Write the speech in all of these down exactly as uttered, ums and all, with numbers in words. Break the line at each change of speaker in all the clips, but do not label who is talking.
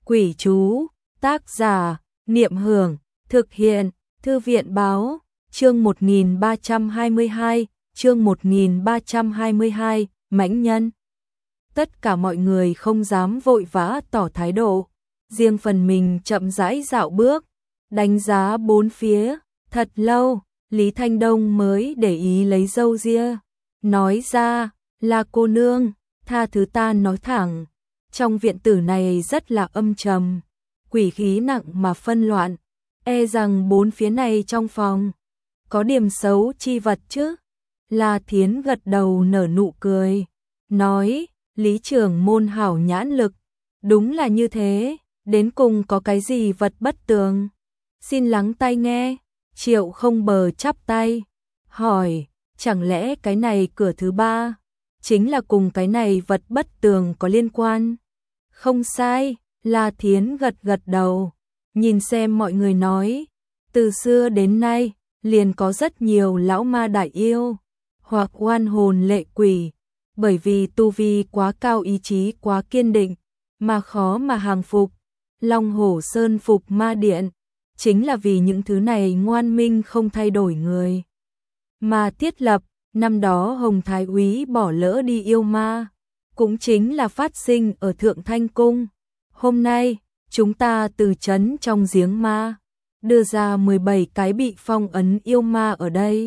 Quỷ chú, tác giả, Niệm Hưởng, thực hiện, Thư viện báo, chương một nghìn ba trăm hai mươi hai, chương một nghìn ba trăm hai mươi hai, mãnh nhân. Tất cả mọi người không dám vội vã tỏ thái độ, riêng phần mình chậm rãi dạo bước, đánh giá bốn phía, thật lâu, Lý Thanh Đông mới để ý lấy râu ria, nói ra, là cô nương, tha thứ ta nói thẳng, trong viện tử này rất là âm trầm, quỷ khí nặng mà phân loạn, e rằng bốn phía này trong phòng, có điểm xấu chi vật chứ. La Thiến gật đầu nở nụ cười, nói, Lý trưởng môn hảo nhãn lực, đúng là như thế, đến cùng có cái gì vật bất tường. Xin lắng tai nghe, Triệu Không Bờ chắp tay, hỏi, chẳng lẽ cái này cửa thứ ba, chính là cùng cái này vật bất tường có liên quan? Không sai, La Thiến gật gật đầu, nhìn xem mọi người nói, từ xưa đến nay, liền có rất nhiều lão ma đại yêu, hoặc oan hồn lệ quỷ, bởi vì tu vi quá cao ý chí quá kiên định, mà khó mà hàng phục. Long Hổ Sơn phục ma điện, chính là vì những thứ này ngoan minh không thay đổi người. Mà thiết lập, năm đó Hồng Thái Úy bỏ lỡ đi yêu ma, cũng chính là phát sinh ở Thượng Thanh Cung. Hôm nay, chúng ta từ trấn trong giếng ma, đưa ra mười bảy cái bị phong ấn yêu ma ở đây.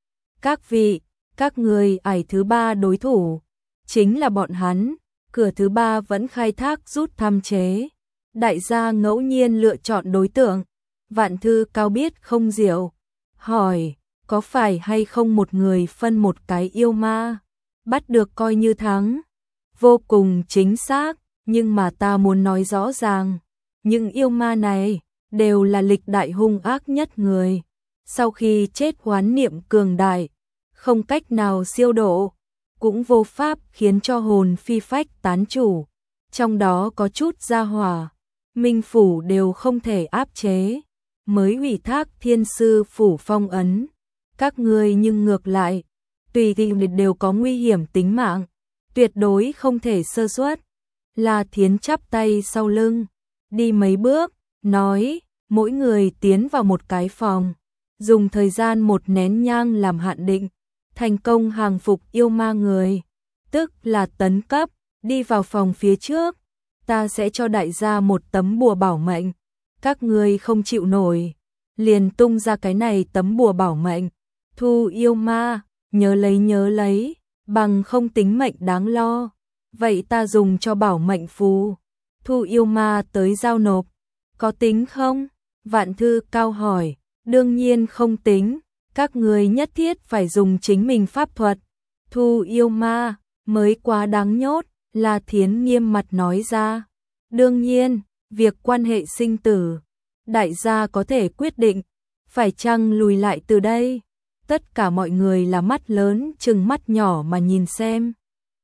Các vị, các người ải thứ ba đối thủ, chính là bọn hắn, cửa thứ ba vẫn khai thác rút tham chế. Đại gia ngẫu nhiên lựa chọn đối tượng, Vạn Thư Cao biết không diệu, hỏi, có phải hay không một người phân một cái yêu ma, bắt được coi như thắng? Vô cùng chính xác, nhưng mà ta muốn nói rõ ràng, những yêu ma này đều là lịch đại hung ác nhất người, sau khi chết hoán niệm cường đại, không cách nào siêu độ, cũng vô pháp khiến cho hồn phi phách tán chủ, trong đó có chút gia hỏa, minh phủ đều không thể áp chế, mới ủy thác thiên sư phủ phong ấn. Các ngươi nhưng ngược lại, tùy tiện đều có nguy hiểm tính mạng, tuyệt đối không thể sơ suất. La Thiến chắp tay sau lưng, đi mấy bước, nói, mỗi người tiến vào một cái phòng, dùng thời gian một nén nhang làm hạn định, thành công hàng phục yêu ma người, tức là tấn cấp, đi vào phòng phía trước, ta sẽ cho đại gia một tấm bùa bảo mệnh, các ngươi không chịu nổi, liền tung ra cái này tấm bùa bảo mệnh, thu yêu ma, nhớ lấy nhớ lấy, bằng không tính mệnh đáng lo, vậy ta dùng cho bảo mệnh phù, thu yêu ma tới giao nộp, có tính không? Vạn Thư Cao hỏi, đương nhiên không tính, các người nhất thiết phải dùng chính mình pháp thuật, thu yêu ma, mới quá đáng nhốt. La Thiến nghiêm mặt nói ra, đương nhiên, việc quan hệ sinh tử, đại gia có thể quyết định, phải chăng lùi lại từ đây? Tất cả mọi người là mắt lớn chừng mắt nhỏ mà nhìn xem.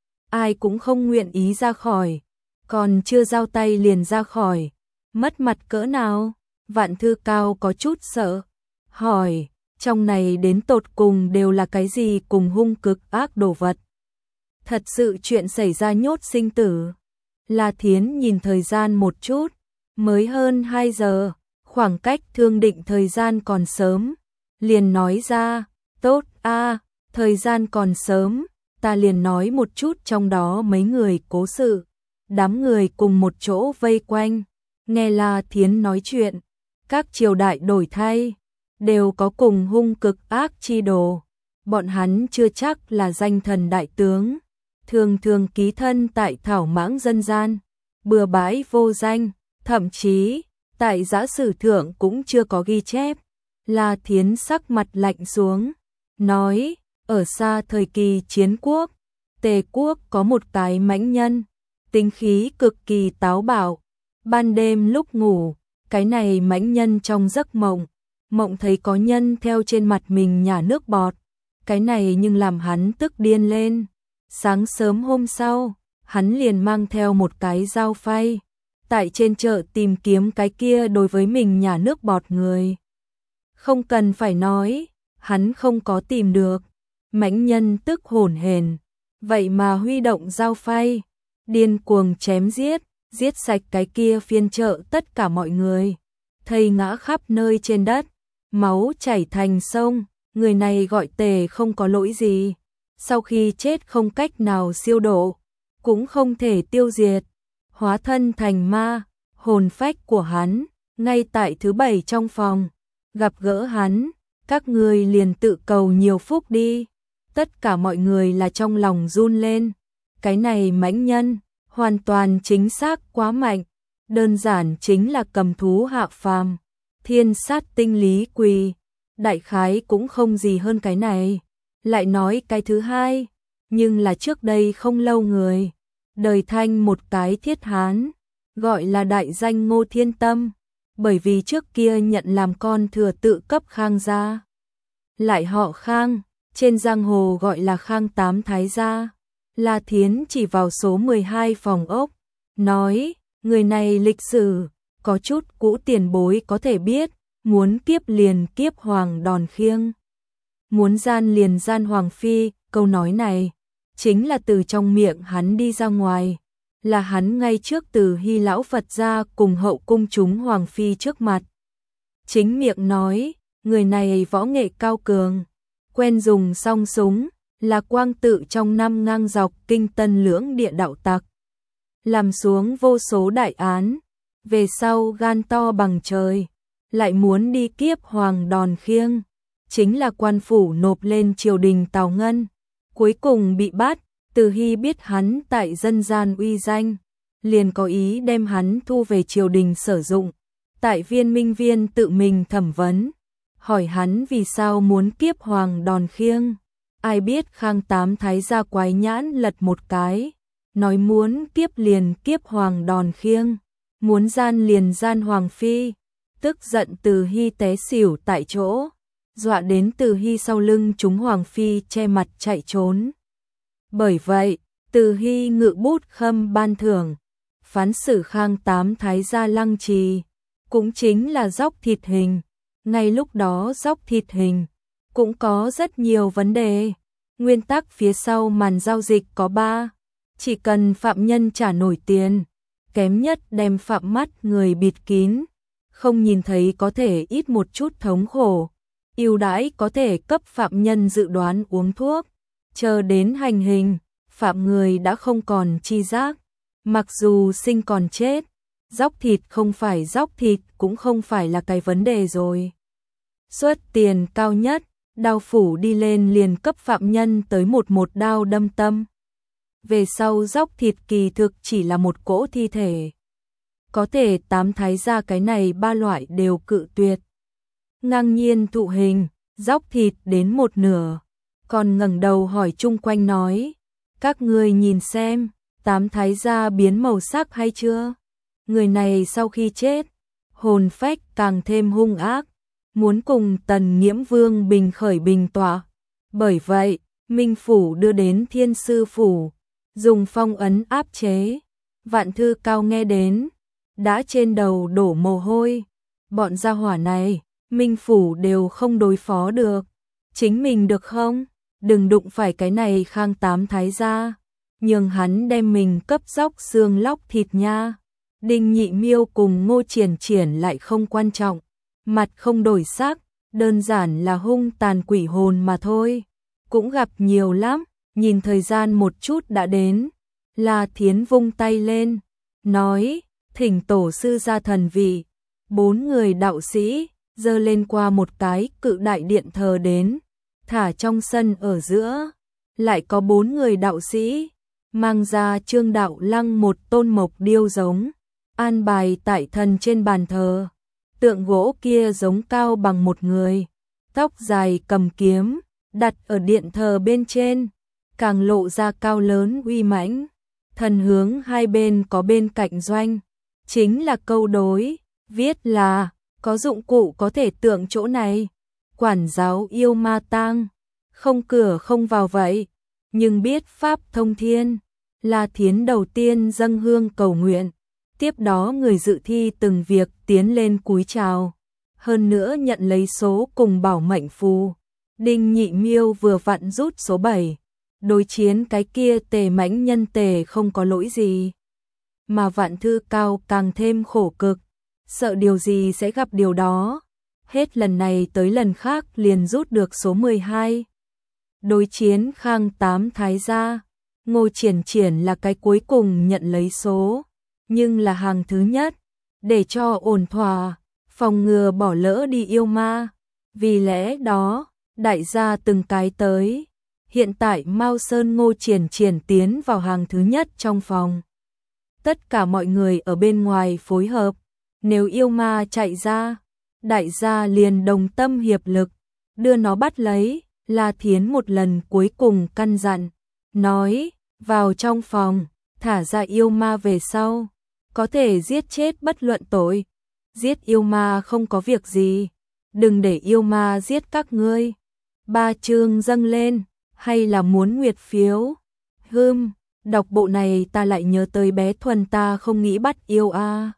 Ai cũng không nguyện ý ra khỏi, còn chưa giao tay liền ra khỏi, mất mặt cỡ nào? Vạn Thư Cao có chút sợ, hỏi, trong này đến tột cùng đều là cái gì cùng hung cực ác đồ vật? Thật sự chuyện xảy ra nhốt sinh tử. La Thiến nhìn thời gian một chút, mới hơn hai giờ, khoảng cách thương định thời gian còn sớm, liền nói ra, tốt a, thời gian còn sớm, ta liền nói một chút trong đó mấy người cố sự. Đám người cùng một chỗ vây quanh, nghe La Thiến nói chuyện, các triều đại đổi thay, đều có cùng hung cực ác chi đồ, bọn hắn chưa chắc là danh thần đại tướng, thường thường ký thân tại thảo mãng dân gian, bừa bãi vô danh, thậm chí, tại giã sử thượng cũng chưa có ghi chép. La Thiến sắc mặt lạnh xuống, nói, ở xa thời kỳ chiến quốc, Tề quốc có một cái mãnh nhân, tính khí cực kỳ táo bạo, ban đêm lúc ngủ, cái này mãnh nhân trong giấc mộng, mộng thấy có nhân theo trên mặt mình nhả nước bọt, cái này nhưng làm hắn tức điên lên. Sáng sớm hôm sau, hắn liền mang theo một cái dao phay, tại trên chợ tìm kiếm cái kia đối với mình nhả nước bọt người. Không cần phải nói, hắn không có tìm được, mãnh nhân tức hổn hển, vậy mà huy động dao phay, điên cuồng chém giết, giết sạch cái kia phiên chợ tất cả mọi người, thây ngã khắp nơi trên đất, máu chảy thành sông, người này gọi Tề không có lỗi gì, sau khi chết không cách nào siêu độ, cũng không thể tiêu diệt, hóa thân thành ma, hồn phách của hắn, ngay tại thứ bảy trong phòng, gặp gỡ hắn, các người liền tự cầu nhiều phúc đi. Tất cả mọi người là trong lòng run lên, cái này mãnh nhân, hoàn toàn chính xác quá mạnh, đơn giản chính là cầm thú hạ phàm, thiên sát tinh lý quỳ, đại khái cũng không gì hơn cái này. Lại nói cái thứ hai, nhưng là trước đây không lâu người, đời thanh một cái thiết hán, gọi là đại danh Ngô Thiên Tâm, bởi vì trước kia nhận làm con thừa tự cấp Khang gia, lại họ Khang, trên giang hồ gọi là Khang Tám Thái gia. La Thiến chỉ vào số mười hai phòng ốc, nói, người này lịch sử, có chút cũ tiền bối có thể biết, muốn kiếp liền kiếp hoàng đòn khiêng, muốn gian liền gian hoàng phi, câu nói này, chính là từ trong miệng hắn đi ra ngoài, là hắn ngay trước Từ Hy lão Phật gia cùng hậu cung chúng hoàng phi trước mặt. Chính miệng nói, người này võ nghệ cao cường, quen dùng song súng, là quang tự trong năm ngang dọc kinh tân lưỡng địa đạo tặc, làm xuống vô số đại án, về sau gan to bằng trời, lại muốn đi kiếp hoàng đòn khiêng, chính là quan phủ nộp lên triều đình Tào Ngân, cuối cùng bị bắt. Từ Hy biết hắn tại dân gian uy danh, liền có ý đem hắn thu về triều đình sử dụng, tại Viên Minh Viên tự mình thẩm vấn, hỏi hắn vì sao muốn kiếp hoàng đòn khiêng. Ai biết Khang Tám Thái gia quái nhãn lật một cái, nói muốn kiếp liền kiếp hoàng đòn khiêng, muốn gian liền gian hoàng phi, tức giận Từ Hy té xỉu tại chỗ, dọa đến Từ Hy sau lưng chúng hoàng phi che mặt chạy trốn. Bởi vậy, Từ Hy ngự bút khâm ban thưởng, phán xử Khang Tám Thái gia lăng trì, cũng chính là dóc thịt hình. Ngay lúc đó dóc thịt hình cũng có rất nhiều vấn đề. Nguyên tắc phía sau màn giao dịch có ba, chỉ cần phạm nhân trả nổi tiền, kém nhất đem phạm mắt người bịt kín, không nhìn thấy có thể ít một chút thống khổ, ưu đãi có thể cấp phạm nhân dự đoán uống thuốc, chờ đến hành hình, phạm người đã không còn chi giác, mặc dù sinh còn chết, dóc thịt không phải dóc thịt cũng không phải là cái vấn đề rồi. Suất tiền cao nhất, đao phủ đi lên liền cấp phạm nhân tới một một đao đâm tâm. Về sau dóc thịt kỳ thực chỉ là một cỗ thi thể. Có thể Tám Thái gia cái này ba loại đều cự tuyệt. Ngang nhiên thụ hình, dóc thịt đến một nửa, còn ngẩng đầu hỏi chung quanh nói, các ngươi nhìn xem, Tám Thái gia biến màu sắc hay chưa? Người này sau khi chết, hồn phách càng thêm hung ác, muốn cùng Tần Nghiễm Vương bình khởi bình tọa. Bởi vậy, Minh Phủ đưa đến Thiên Sư Phủ, dùng phong ấn áp chế. Vạn Thư Cao nghe đến, đã trên đầu đổ mồ hôi. Bọn gia hỏa này, Minh Phủ đều không đối phó được. Chính mình được không? Đừng đụng phải cái này Khang Tám Thái gia, nhường hắn đem mình cấp dóc xương lóc thịt nha. Đinh Nhị Miêu cùng Ngô Triển Triển lại không quan trọng, mặt không đổi sắc, đơn giản là hung tàn quỷ hồn mà thôi. Cũng gặp nhiều lắm, nhìn thời gian một chút đã đến. La Thiến vung tay lên, nói, thỉnh tổ sư ra thần vị. Bốn người đạo sĩ, dơ lên qua một cái cự đại điện thờ đến, thả trong sân ở giữa. Lại có bốn người đạo sĩ, mang ra Trương Đạo Lăng một tôn mộc điêu giống, an bài tại thần trên bàn thờ. Tượng gỗ kia giống cao bằng một người, tóc dài cầm kiếm, đặt ở điện thờ bên trên, càng lộ ra cao lớn uy mãnh. Thần hướng hai bên có bên cạnh doanh, chính là câu đối, viết là, có dụng cụ có thể tượng chỗ này, quản giáo yêu ma tang, không cửa không vào vậy, nhưng biết pháp thông thiên. La Thiến đầu tiên dâng hương cầu nguyện, tiếp đó người dự thi từng việc tiến lên cúi chào, hơn nữa nhận lấy số cùng bảo mệnh phù. Đinh Nhị Miêu vừa vặn rút số bảy, đối chiến cái kia Tề mãnh nhân Tề không có lỗi gì. mà Vạn Thư Cao càng thêm khổ cực, sợ điều gì sẽ gặp điều đó. Hết lần này tới lần khác liền rút được số mười hai. Đối chiến Khang Tám Thái gia, Ngô Triển Triển là cái cuối cùng nhận lấy số, nhưng là hàng thứ nhất, để cho ổn thỏa, phòng ngừa bỏ lỡ đi yêu ma. Vì lẽ đó, đại gia từng cái tới. Hiện tại Mao Sơn Ngô Triển Triển tiến vào hàng thứ nhất trong phòng. Tất cả mọi người ở bên ngoài phối hợp, nếu yêu ma chạy ra, đại gia liền đồng tâm hiệp lực, đưa nó bắt lấy. La Thiến một lần cuối cùng căn dặn, nói, vào trong phòng, thả ra yêu ma về sau, có thể giết chết bất luận tội. Giết yêu ma không có việc gì, đừng để yêu ma giết các ngươi. Ba chương dâng lên, hay là muốn nguyệt phiếu? Hừm, đọc bộ này ta lại nhớ tới bé Thuần ta không nghĩ bắt yêu a. À.